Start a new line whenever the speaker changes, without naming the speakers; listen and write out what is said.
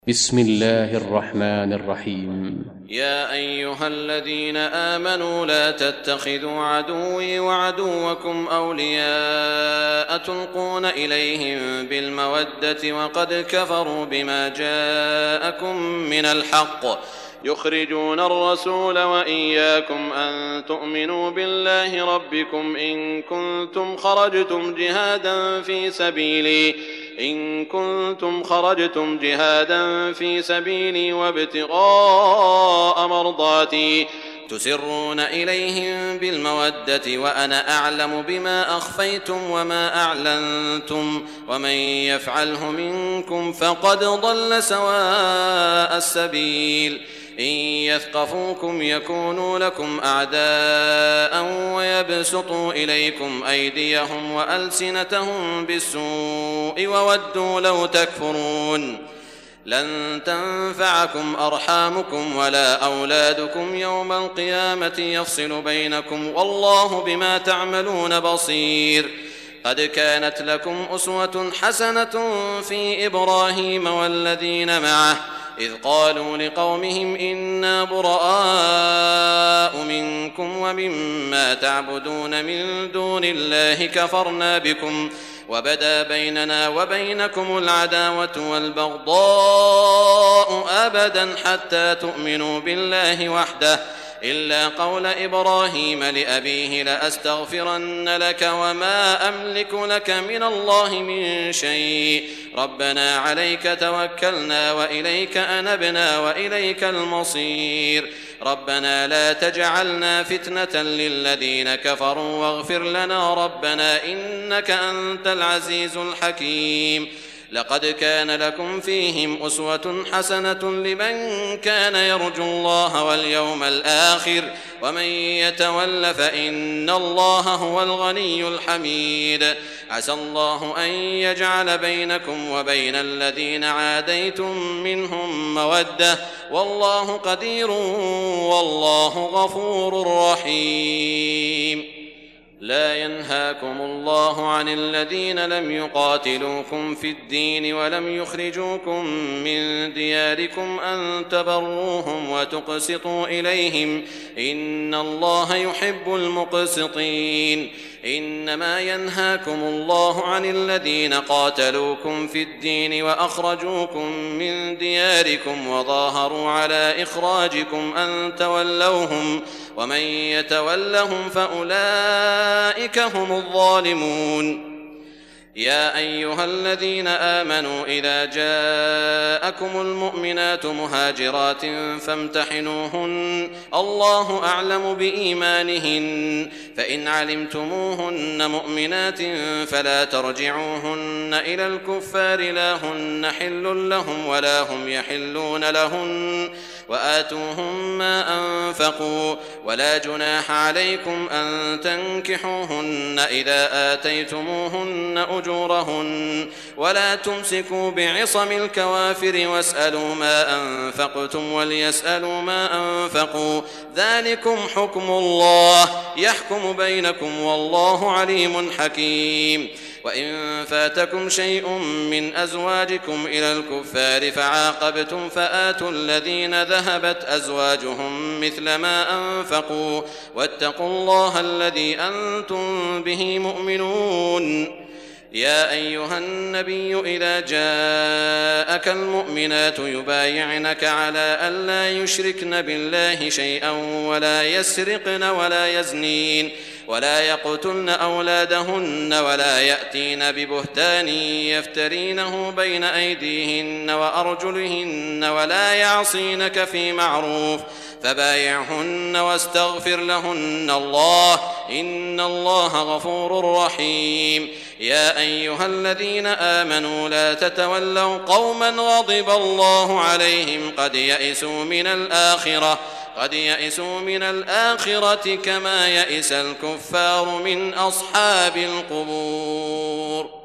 بسم الله الرحمن الرحيم.
يا أيها الذين آمنوا لا تتخذوا عدوي وعدوكم أولياء تلقون إليهم بالمودة وقد كفروا بما جاءكم من الحق يخرجون الرسول وإياكم أن تؤمنوا بالله ربكم إن كنتم خرجتم جهادا في سبيلي وابتغاء مرضاتي تسرون إليهم بالمودة وأنا أعلم بما أخفيتم وما أعلنتم ومن يفعله منكم فقد ضل سواء السبيل إن يثقفوكم يكونوا لكم أعداء ويبسطوا إليكم أيديهم وألسنتهم بالسوء وودوا لو تكفرون لن تنفعكم أرحامكم ولا أولادكم يوم القيامة يفصل بينكم والله بما تعملون بصير قد كانت لكم أسوة حسنة في إبراهيم والذين معه إذ قالوا لقومهم إنا براء منكم ومما تعبدون من دون الله كفرنا بكم وبدا بيننا وبينكم العداوة والبغضاء أبدا حتى تؤمنوا بالله وحده إلا قول إبراهيم لأبيه لأستغفرن لك وما أملك لك من الله من شيء ربنا عليك توكلنا وإليك أنبنا وإليك المصير ربنا لا تجعلنا فتنة للذين كفروا واغفر لنا ربنا إنك أنت العزيز الحكيم لقد كان لكم فيهم أسوة حسنة لمن كان يرجو الله واليوم الآخر ومن يتول فإن الله هو الغني الحميد عسى الله أن يجعل بينكم وبين الذين عاديتم منهم مودة والله قدير والله غفور رحيم لا ينهاكم الله عن الذين لم يقاتلوكم في الدين ولم يخرجوكم من دياركم أن تبروهم وتقسطوا إليهم إن الله يحب المقسطين إنما ينهاكم الله عن الذين قاتلوكم في الدين وأخرجوكم من دياركم وظاهروا على إخراجكم أن تولوهم ومن يتولهم فأولئك هم الظالمون يا أيها الذين آمنوا إذا جاءكم المؤمنات مهاجرات فامتحنوهن الله أعلم بإيمانهن فإن علمتموهن مؤمنات فلا ترجعوهن إلى الكفار لا هن حل لهم ولا هم يحلون لهن وآتوهم ما أنفقوا ولا جناح عليكم أن تنكحوهن إذا آتيتموهن أجورهن ولا تمسكوا بعصم الكوافر واسألوا ما أنفقتم وليسألوا ما أنفقوا ذلكم حكم الله يحكم بينكم والله عليم حكيم وإن فاتكم شيء من أزواجكم إلى الكفار فعاقبتم فآتوا الذين ذهبت أزواجهم مثل ما أنفقوا واتقوا الله الذي أنتم به مؤمنون يا أيها النبي إذا جاءك المؤمنات يبايعنك على ألا يشركن بالله شيئا ولا يسرقن ولا يزنين ولا يقتلن أولادهن ولا يأتين ببهتان يفترينه بين أيديهن وأرجلهن ولا يعصينك في معروف فبايعهن واستغفر لهن الله إن الله غفور رحيم يا أيها الذين آمنوا لا تتولوا قوما غضب الله عليهم قد يئسوا من الآخرة كما يئس الكفار من أصحاب القبور.